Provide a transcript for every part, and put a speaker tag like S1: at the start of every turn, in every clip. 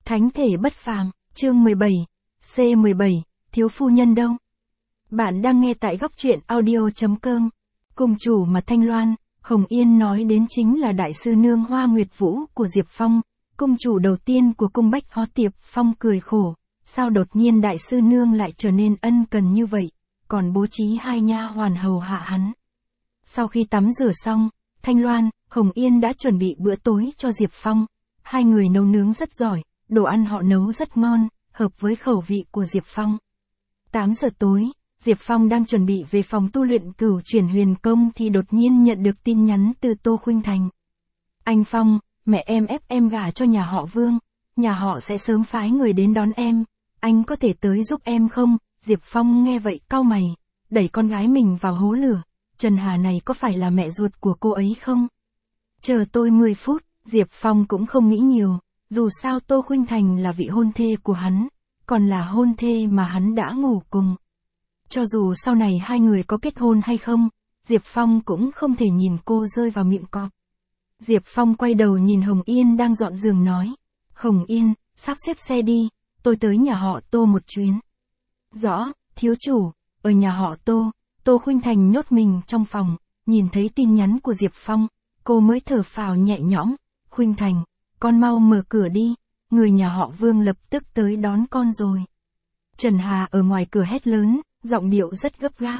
S1: Thánh thể bất phàm, chương 17, C17, thiếu phu nhân đâu? Bạn đang nghe tại góc truyện audio.com. Cung chủ mà Thanh Loan, Hồng Yên nói đến chính là đại sư nương Hoa Nguyệt Vũ của Diệp Phong, cung chủ đầu tiên của cung Bách Hóa Tiệp. Phong cười khổ, sao đột nhiên đại sư nương lại trở nên ân cần như vậy, còn bố trí hai nha hoàn hầu hạ hắn. Sau khi tắm rửa xong, Thanh Loan, Hồng Yên đã chuẩn bị bữa tối cho Diệp Phong. Hai người nấu nướng rất giỏi, đồ ăn họ nấu rất ngon, hợp với khẩu vị của Diệp Phong. 8 giờ tối, Diệp Phong đang chuẩn bị về phòng tu luyện Cửu Chuyển Huyền Công thì đột nhiên nhận được tin nhắn từ Tô Khuynh Thành. Anh Phong, mẹ em ép em gả cho nhà họ Vương, nhà họ sẽ sớm phái người đến đón em, anh có thể tới giúp em không? Diệp Phong nghe vậy cau mày, đẩy con gái mình vào hố lửa, Trần Hà này có phải là mẹ ruột của cô ấy không? Chờ tôi 10 phút, Diệp Phong cũng không nghĩ nhiều, dù sao Tô Khuynh Thành là vị hôn thê của hắn, còn là hôn thê mà hắn đã ngủ cùng. Cho dù sau này hai người có kết hôn hay không, Diệp Phong cũng không thể nhìn cô rơi vào miệng cọp. Diệp Phong quay đầu nhìn Hồng Yên đang dọn giường nói, Hồng Yên, sắp xếp xe đi, tôi tới nhà họ Tô một chuyến. Rõ, thiếu chủ, ở nhà họ Tô, Tô Khuynh Thành nhốt mình trong phòng, nhìn thấy tin nhắn của Diệp Phong, cô mới thở phào nhẹ nhõm, Khuynh Thành, con mau mở cửa đi, người nhà họ Vương lập tức tới đón con rồi. Trần Hà ở ngoài cửa hét lớn, giọng điệu rất gấp gáp.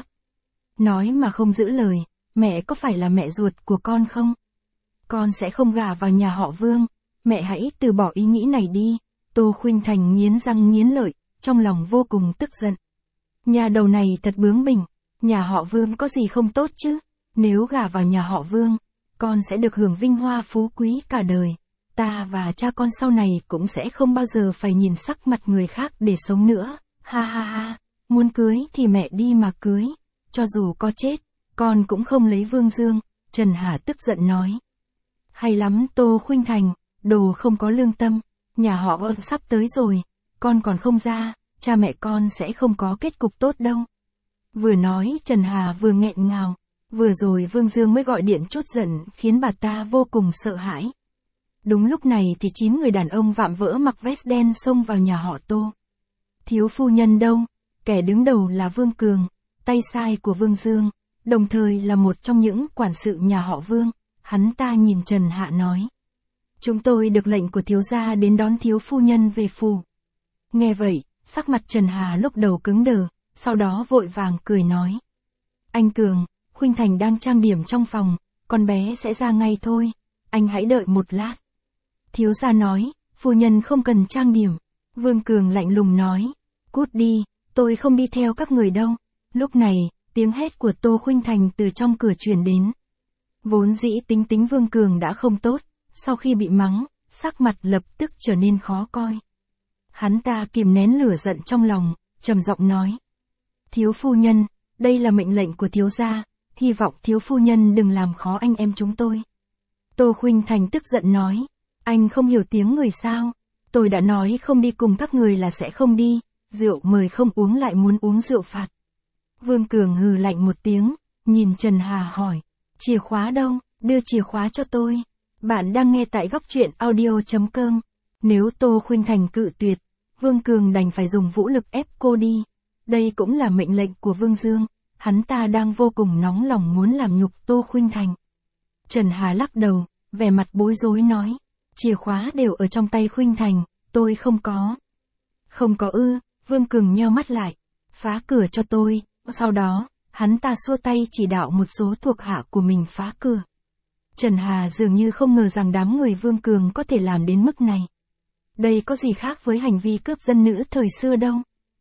S1: Nói mà không giữ lời, mẹ có phải là mẹ ruột của con không? Con sẽ không gả vào nhà họ Vương, mẹ hãy từ bỏ ý nghĩ này đi. Tô Khuynh Thành nghiến răng nghiến lợi, trong lòng vô cùng tức giận. Nhà đầu này thật bướng bỉnh, nhà họ Vương có gì không tốt chứ? Nếu gả vào nhà họ Vương, con sẽ được hưởng vinh hoa phú quý cả đời. Ta và cha con sau này cũng sẽ không bao giờ phải nhìn sắc mặt người khác để sống nữa. Ha ha ha, muốn cưới thì mẹ đi mà cưới. Cho dù có chết, con cũng không lấy Vương Dương. Trần Hà tức giận nói. Hay lắm Tô Khuynh Thành, đồ không có lương tâm. Nhà họ sắp tới rồi, con còn không ra, cha mẹ con sẽ không có kết cục tốt đâu. Vừa nói Trần Hà vừa nghẹn ngào. Vừa rồi Vương Dương mới gọi điện trút giận khiến bà ta vô cùng sợ hãi. Đúng lúc này thì 9 người đàn ông vạm vỡ mặc vest đen xông vào nhà họ Tô. Thiếu phu nhân đâu? Kẻ đứng đầu là Vương Cường, tay sai của Vương Dương, đồng thời là một trong những quản sự nhà họ Vương. Hắn ta nhìn Trần Hạ nói. Chúng tôi được lệnh của thiếu gia đến đón thiếu phu nhân về phủ. Nghe vậy, sắc mặt Trần Hà lúc đầu cứng đờ, sau đó vội vàng cười nói. Anh Cường, Khuynh Thành đang trang điểm trong phòng, con bé sẽ ra ngay thôi, anh hãy đợi một lát. Thiếu gia nói, phu nhân không cần trang điểm. Vương Cường lạnh lùng nói, cút đi, tôi không đi theo các người đâu. Lúc này, tiếng hét của Tô Khuynh Thành từ trong cửa truyền đến. Vốn dĩ tính tính Vương Cường đã không tốt, sau khi bị mắng, sắc mặt lập tức trở nên khó coi. Hắn ta kìm nén lửa giận trong lòng, trầm giọng nói. Thiếu phu nhân, đây là mệnh lệnh của thiếu gia, hy vọng thiếu phu nhân đừng làm khó anh em chúng tôi. Tô Khuynh Thành tức giận nói, anh không hiểu tiếng người sao, tôi đã nói không đi cùng các người là sẽ không đi, rượu mời không uống lại muốn uống rượu phạt. Vương Cường hừ lạnh một tiếng, nhìn Trần Hà hỏi, chìa khóa đâu, đưa chìa khóa cho tôi. Bạn đang nghe tại góc truyện audio.com. Nếu Tô Khuynh Thành cự tuyệt, Vương Cường đành phải dùng vũ lực ép cô đi. Đây cũng là mệnh lệnh của Vương Dương, hắn ta đang vô cùng nóng lòng muốn làm nhục Tô Khuynh Thành. Trần Hà lắc đầu, vẻ mặt bối rối nói, chìa khóa đều ở trong tay Khuynh Thành, tôi không có. Không có ư? Vương Cường nheo mắt lại, phá cửa cho tôi. Sau đó, hắn ta xua tay chỉ đạo một số thuộc hạ của mình phá cửa. Trần Hà dường như không ngờ rằng đám người Vương Cường có thể làm đến mức này. Đây có gì khác với hành vi cướp dân nữ thời xưa đâu.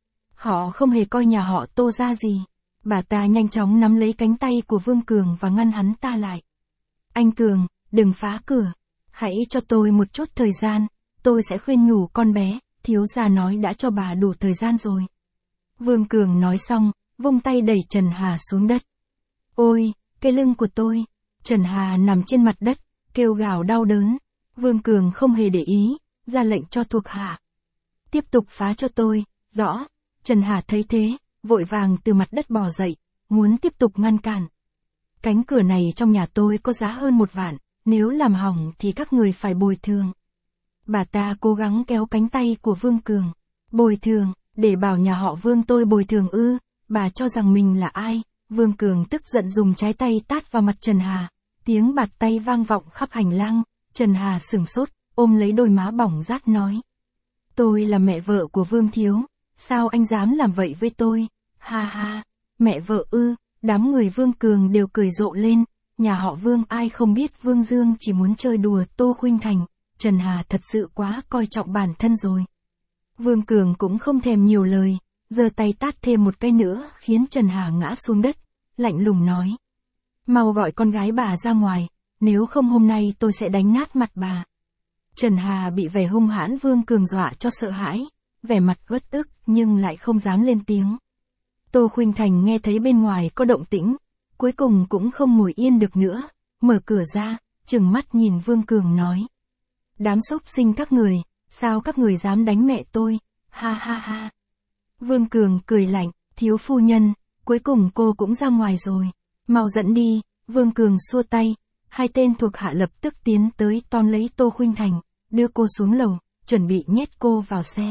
S1: Họ không hề coi nhà họ Tô ra gì. Bà ta nhanh chóng nắm lấy cánh tay của Vương Cường và ngăn hắn ta lại. Anh Cường, đừng phá cửa. Hãy cho tôi một chút thời gian, tôi sẽ khuyên nhủ con bé, thiếu gia nói đã cho bà đủ thời gian rồi. Vương Cường nói xong, vung tay đẩy Trần Hà xuống đất. Ôi, cái lưng của tôi. Trần Hà nằm trên mặt đất, kêu gào đau đớn. Vương Cường không hề để ý, ra lệnh cho thuộc hạ. Tiếp tục phá cho tôi, rõ. Trần Hà thấy thế, vội vàng từ mặt đất bò dậy, muốn tiếp tục ngăn cản. Cánh cửa này trong nhà tôi có giá hơn 1 vạn, nếu làm hỏng thì các người phải bồi thường. Bà ta cố gắng kéo cánh tay của Vương Cường. Bồi thường, để bảo nhà họ Vương tôi bồi thường ư, bà cho rằng mình là ai? Vương Cường tức giận dùng trái tay tát vào mặt Trần Hà. Tiếng bạt tay vang vọng khắp hành lang. Trần Hà sửng sốt, ôm lấy đôi má bỏng rát nói. Tôi là mẹ vợ của Vương Thiếu, sao anh dám làm vậy với tôi? Ha ha, mẹ vợ ư? Đám người Vương Cường đều cười rộ lên. Nhà họ Vương ai không biết Vương Dương chỉ muốn chơi đùa Tô Khuynh Thành. Trần Hà thật sự quá coi trọng bản thân rồi. Vương Cường cũng không thèm nhiều lời, giơ tay tát thêm một cái nữa khiến Trần Hà ngã xuống đất, lạnh lùng nói. Mau gọi con gái bà ra ngoài, nếu không hôm nay tôi sẽ đánh nát mặt bà. Trần Hà bị vẻ hung hãn Vương Cường dọa cho sợ hãi, vẻ mặt uất ức nhưng lại không dám lên tiếng. Tô Khuynh Thành nghe thấy bên ngoài có động tĩnh, cuối cùng cũng không ngồi yên được nữa, mở cửa ra, trừng mắt nhìn Vương Cường nói. Đám xúc sinh các người, sao các người dám đánh mẹ tôi, ha ha ha. Vương Cường cười lạnh, thiếu phu nhân, cuối cùng cô cũng ra ngoài rồi, mau dẫn đi. Vương Cường xua tay, hai tên thuộc hạ lập tức tiến tới tóm lấy Tô Khuynh Thành, đưa cô xuống lầu, chuẩn bị nhét cô vào xe.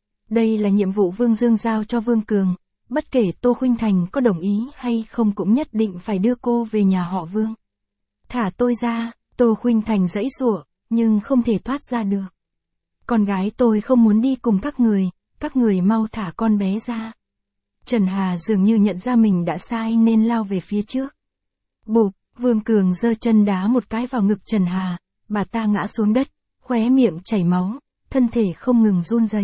S1: Đây là nhiệm vụ Vương Dương giao cho Vương Cường, bất kể Tô Khuynh Thành có đồng ý hay không cũng nhất định phải đưa cô về nhà họ Vương. Thả tôi ra, Tô Khuynh Thành giãy giụa, nhưng không thể thoát ra được. Con gái tôi không muốn đi cùng các người mau thả con bé ra. Trần Hà dường như nhận ra mình đã sai nên lao về phía trước. Bụp, Vương Cường giơ chân đá một cái vào ngực Trần Hà, bà ta ngã xuống đất, khóe miệng chảy máu, thân thể không ngừng run rẩy.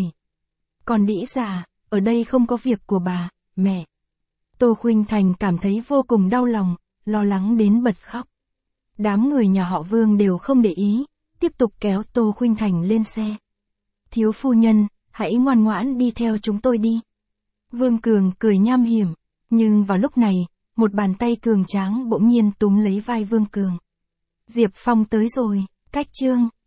S1: Còn đĩ già, ở đây không có việc của bà, mẹ. Tô Khuynh Thành cảm thấy vô cùng đau lòng, lo lắng đến bật khóc. Đám người nhà họ Vương đều không để ý, tiếp tục kéo Tô Khuynh Thành lên xe. Thiếu phu nhân, hãy ngoan ngoãn đi theo chúng tôi đi. Vương Cường cười nham hiểm, nhưng vào lúc này, một bàn tay cường tráng bỗng nhiên túm lấy vai Vương Cường. Diệp Phong tới rồi, cách chương